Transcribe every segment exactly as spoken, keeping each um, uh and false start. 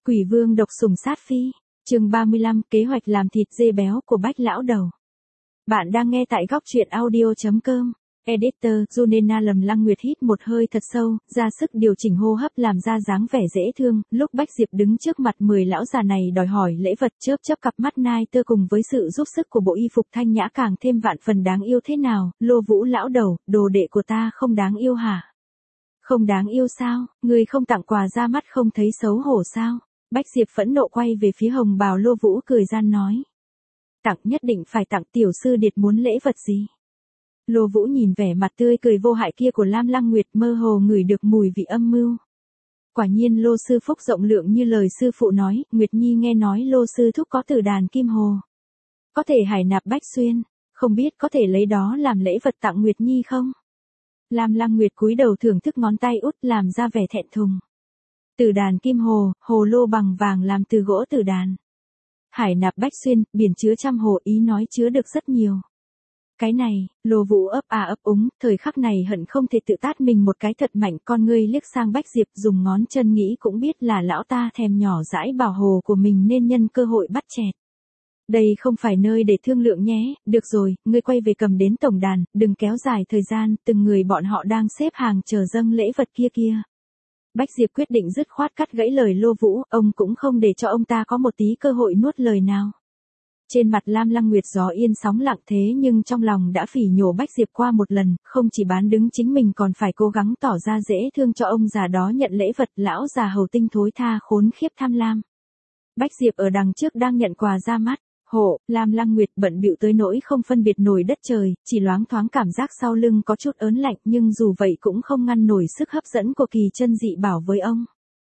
Quỷ vương độc sủng sát phi, chương ba mươi lăm, kế hoạch làm thịt dê béo của Bách lão đầu. Bạn đang nghe tại góc truyện audio chấm com. Editor, Junena Lầm Lăng Nguyệt hít một hơi thật sâu, ra sức điều chỉnh hô hấp làm ra dáng vẻ dễ thương, lúc Bách Diệp đứng trước mặt mười lão già này đòi hỏi lễ vật chớp chớp cặp mắt nai tơ cùng với sự giúp sức của bộ y phục thanh nhã càng thêm vạn phần đáng yêu thế nào, Lô Vũ lão đầu, đồ đệ của ta không đáng yêu hả? Không đáng yêu sao, người không tặng quà ra mắt không thấy xấu hổ sao? Bách Diệp phẫn nộ quay về phía hồng bào Lô Vũ cười gian nói. Tặng nhất định phải tặng, tiểu sư điệt muốn lễ vật gì? Lô Vũ nhìn vẻ mặt tươi cười vô hại kia của Lam Lăng Nguyệt mơ hồ ngửi được mùi vị âm mưu. Quả nhiên Lô sư phúc rộng lượng như lời sư phụ nói, Nguyệt Nhi nghe nói Lô sư thúc có tử đàn kim hồ. Có thể hải nạp Bách Xuyên, không biết có thể lấy đó làm lễ vật tặng Nguyệt Nhi không? Lam Lăng Nguyệt cúi đầu thưởng thức ngón tay út làm ra vẻ thẹn thùng. Tử đàn kim hồ, hồ lô bằng vàng làm từ gỗ tử đàn. Hải nạp Bách Xuyên, biển chứa trăm hồ, ý nói chứa được rất nhiều. Cái này, Lô Vũ ấp à ấp úng, thời khắc này hận không thể tự tát mình một cái thật mạnh, con ngươi liếc sang Bách Diệp dùng ngón chân nghĩ cũng biết là lão ta thèm nhỏ dãi bảo hồ của mình nên nhân cơ hội bắt chẹt. Đây không phải nơi để thương lượng nhé, được rồi, ngươi quay về cầm đến tổng đàn, đừng kéo dài thời gian, từng người bọn họ đang xếp hàng chờ dâng lễ vật kia kia. Bách Diệp quyết định dứt khoát cắt gãy lời Lô Vũ, ông cũng không để cho ông ta có một tí cơ hội nuốt lời nào. Trên mặt Lam Lăng Nguyệt gió yên sóng lặng thế nhưng trong lòng đã phỉ nhổ Bách Diệp qua một lần, không chỉ bán đứng chính mình còn phải cố gắng tỏ ra dễ thương cho ông già đó nhận lễ vật, lão già hầu tinh thối tha khốn khiếp tham lam. Bách Diệp ở đằng trước đang nhận quà ra mắt, hộ, Lam Lăng Nguyệt bận bịu tới nỗi không phân biệt nổi đất trời, chỉ loáng thoáng cảm giác sau lưng có chút ớn lạnh nhưng dù vậy cũng không ngăn nổi sức hấp dẫn của kỳ chân dị bảo với ông.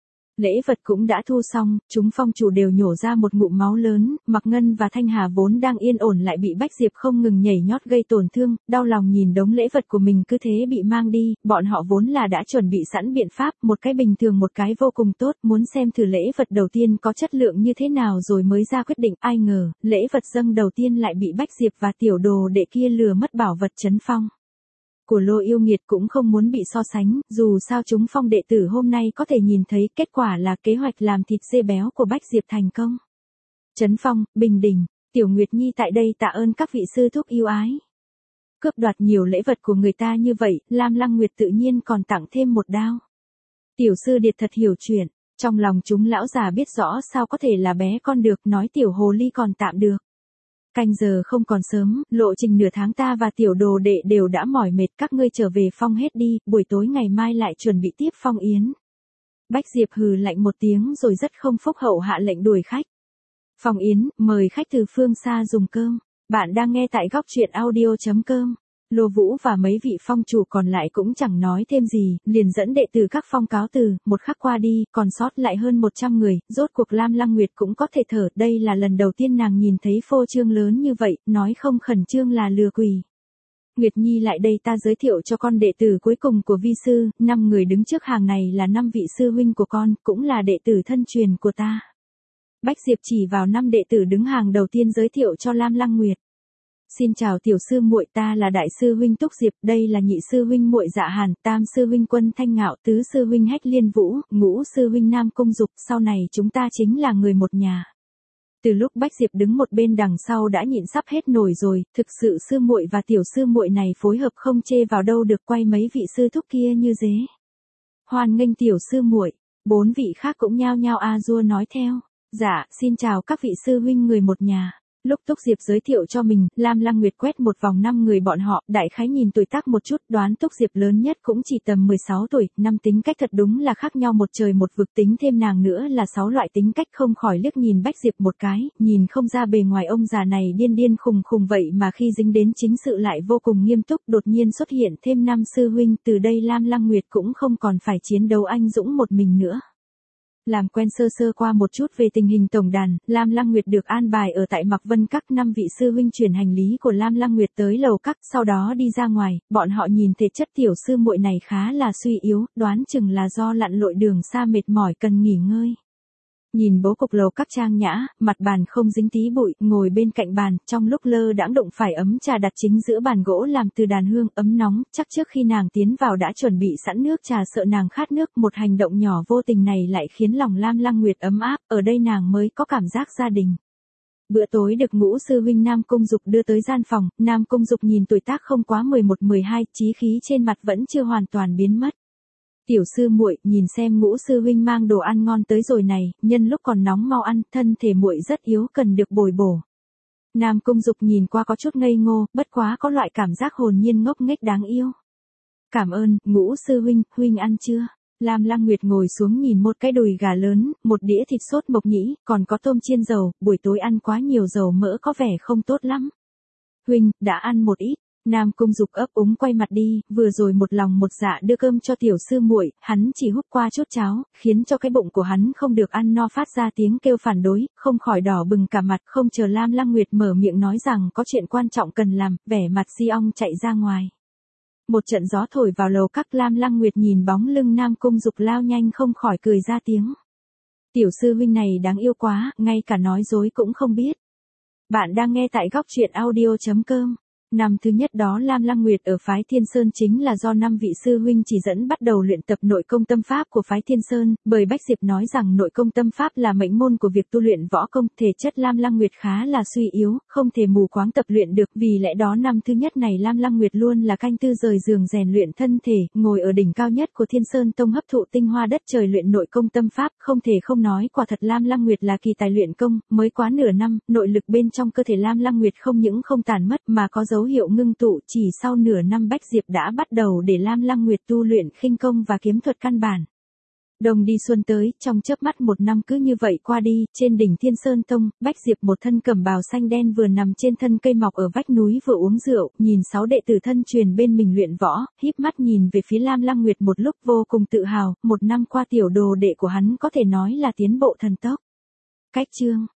Lễ vật cũng đã thu xong, chúng phong chủ đều nhổ ra một ngụm máu lớn, Mặc Ngân và Thanh Hà vốn đang yên ổn lại bị Bách Diệp không ngừng nhảy nhót gây tổn thương, đau lòng nhìn đống lễ vật của mình cứ thế bị mang đi, bọn họ vốn là đã chuẩn bị sẵn biện pháp, một cái bình thường một cái vô cùng tốt, muốn xem thử lễ vật đầu tiên có chất lượng như thế nào rồi mới ra quyết định, ai ngờ, lễ vật dâng đầu tiên lại bị Bách Diệp và tiểu đồ đệ kia lừa mất bảo vật trấn phong. Của Lô yêu nghiệt cũng không muốn bị so sánh, dù sao chúng phong đệ tử hôm nay có thể nhìn thấy kết quả là kế hoạch làm thịt dê béo của Bách Diệp thành công. Trấn Phong, Bình Đình, Tiểu Nguyệt Nhi tại đây tạ ơn các vị sư thúc yêu ái. Cướp đoạt nhiều lễ vật của người ta như vậy, Lam Lăng Nguyệt tự nhiên còn tặng thêm một đao. Tiểu sư điệt thật hiểu chuyện, trong lòng chúng lão già biết rõ sao có thể là bé con được, nói tiểu hồ ly còn tạm được. Canh giờ không còn sớm, lộ trình nửa tháng ta và tiểu đồ đệ đều đã mỏi mệt, các ngươi trở về phong hết đi, buổi tối ngày mai lại chuẩn bị tiếp phong yến. Bách Diệp hừ lạnh một tiếng rồi rất không phúc hậu hạ lệnh đuổi khách. Phong yến, mời khách từ phương xa dùng cơm. Bạn đang nghe tại góc truyện audio chấm com. Lô Vũ và mấy vị phong chủ còn lại cũng chẳng nói thêm gì, liền dẫn đệ tử các phong cáo từ, một khắc qua đi, còn sót lại hơn một trăm người, rốt cuộc Lam Lăng Nguyệt cũng có thể thở, đây là lần đầu tiên nàng nhìn thấy phô trương lớn như vậy, nói không khẩn trương là lừa quỷ. Nguyệt Nhi lại đây ta giới thiệu cho con đệ tử cuối cùng của vi sư, năm người đứng trước hàng này là năm vị sư huynh của con, cũng là đệ tử thân truyền của ta. Bách Diệp chỉ vào năm đệ tử đứng hàng đầu tiên giới thiệu cho Lam Lăng Nguyệt. Xin chào tiểu sư muội, ta là đại sư huynh Túc Diệp, đây là nhị sư huynh muội Dạ Hàn, tam sư huynh Quân Thanh Ngạo, tứ sư huynh Hách Liên Vũ, ngũ sư huynh Nam Cung Dục, sau này chúng ta chính là người một nhà. Từ lúc Bách Diệp đứng một bên đằng sau đã nhịn sắp hết nổi rồi, thực sự sư muội và tiểu sư muội này phối hợp không chê vào đâu được, quay mấy vị sư thúc kia như dế. Hoan nghênh tiểu sư muội, bốn vị khác cũng nhao nhao a dua nói theo. Dạ, xin chào các vị sư huynh người một nhà. Lúc Túc Diệp giới thiệu cho mình, Lam Lăng Nguyệt quét một vòng năm người bọn họ, đại khái nhìn tuổi tác một chút, đoán Túc Diệp lớn nhất cũng chỉ tầm mười sáu tuổi, năm tính cách thật đúng là khác nhau một trời một vực, tính thêm nàng nữa là sáu loại tính cách, không khỏi liếc nhìn Bách Diệp một cái, nhìn không ra bề ngoài ông già này điên điên khùng khùng vậy mà khi dính đến chính sự lại vô cùng nghiêm túc, đột nhiên xuất hiện thêm năm sư huynh, từ đây Lam Lăng Nguyệt cũng không còn phải chiến đấu anh dũng một mình nữa. Làm quen sơ sơ qua một chút về tình hình tổng đàn, Lam Lăng Nguyệt được an bài ở tại Mặc Vân Các, năm vị sư huynh chuyển hành lý của Lam Lăng Nguyệt tới lầu các, sau đó đi ra ngoài, bọn họ nhìn thể chất tiểu sư muội này khá là suy yếu, đoán chừng là do lặn lội đường xa mệt mỏi cần nghỉ ngơi. Nhìn bố cục lầu các trang nhã, mặt bàn không dính tí bụi, ngồi bên cạnh bàn, trong lúc lơ đãng đụng phải ấm trà đặt chính giữa bàn gỗ làm từ đàn hương ấm nóng, chắc trước khi nàng tiến vào đã chuẩn bị sẵn nước trà sợ nàng khát nước, một hành động nhỏ vô tình này lại khiến lòng Lam Lăng Nguyệt ấm áp, ở đây nàng mới có cảm giác gia đình. Bữa tối được Ngũ sư huynh Nam Cung Dục đưa tới gian phòng, Nam Cung Dục nhìn tuổi tác không quá mười một mười hai, chí khí trên mặt vẫn chưa hoàn toàn biến mất. Tiểu sư muội, nhìn xem Ngũ sư huynh mang đồ ăn ngon tới rồi này, nhân lúc còn nóng mau ăn, thân thể muội rất yếu cần được bồi bổ. Nam Cung Dục nhìn qua có chút ngây ngô, bất quá có loại cảm giác hồn nhiên ngốc nghếch đáng yêu. Cảm ơn, Ngũ sư huynh, huynh ăn chưa? Lam Lăng Nguyệt ngồi xuống nhìn một cái đùi gà lớn, một đĩa thịt sốt mộc nhĩ, còn có tôm chiên dầu, buổi tối ăn quá nhiều dầu mỡ có vẻ không tốt lắm. Huynh, đã ăn một ít. Nam Cung Dục ấp úng quay mặt đi, vừa rồi một lòng một dạ đưa cơm cho tiểu sư muội, hắn chỉ húp qua chút cháo, khiến cho cái bụng của hắn không được ăn no phát ra tiếng kêu phản đối, không khỏi đỏ bừng cả mặt, không chờ Lam Lăng Nguyệt mở miệng nói rằng có chuyện quan trọng cần làm, vẻ mặt si ong chạy ra ngoài. Một trận gió thổi vào lầu các, Lam Lăng Nguyệt nhìn bóng lưng Nam Cung Dục lao nhanh không khỏi cười ra tiếng. Tiểu sư huynh này đáng yêu quá, ngay cả nói dối cũng không biết. Bạn đang nghe tại góc truyện audio chấm com. Năm thứ nhất đó Lam Lăng Nguyệt ở phái Thiên Sơn chính là do năm vị sư huynh chỉ dẫn bắt đầu luyện tập nội công tâm pháp của phái Thiên Sơn, bởi Bách Diệp nói rằng nội công tâm pháp là mệnh môn của việc tu luyện võ công, thể chất Lam Lăng Nguyệt khá là suy yếu, không thể mù quáng tập luyện được, vì lẽ đó năm thứ nhất này Lam Lăng Nguyệt luôn là canh tư rời giường rèn luyện thân thể, ngồi ở đỉnh cao nhất của Thiên Sơn Tông hấp thụ tinh hoa đất trời luyện nội công tâm pháp, không thể không nói quả thật Lam Lăng Nguyệt là kỳ tài luyện công, mới quá nửa năm, nội lực bên trong cơ thể Lam Lăng Nguyệt không những không tàn mất mà có dấu hiệu ngưng tụ, chỉ sau nửa năm Bách Diệp đã bắt đầu để Lam Lăng Nguyệt tu luyện khinh công và kiếm thuật căn bản. Đông đi xuân tới, trong chớp mắt một năm cứ như vậy qua đi, trên đỉnh Thiên Sơn Tông, Bách Diệp một thân cẩm bào xanh đen vừa nằm trên thân cây mọc ở vách núi vừa uống rượu, nhìn sáu đệ tử thân truyền bên mình luyện võ, híp mắt nhìn về phía Lam Lăng Nguyệt một lúc vô cùng tự hào, một năm qua tiểu đồ đệ của hắn có thể nói là tiến bộ thần tốc. Cách chương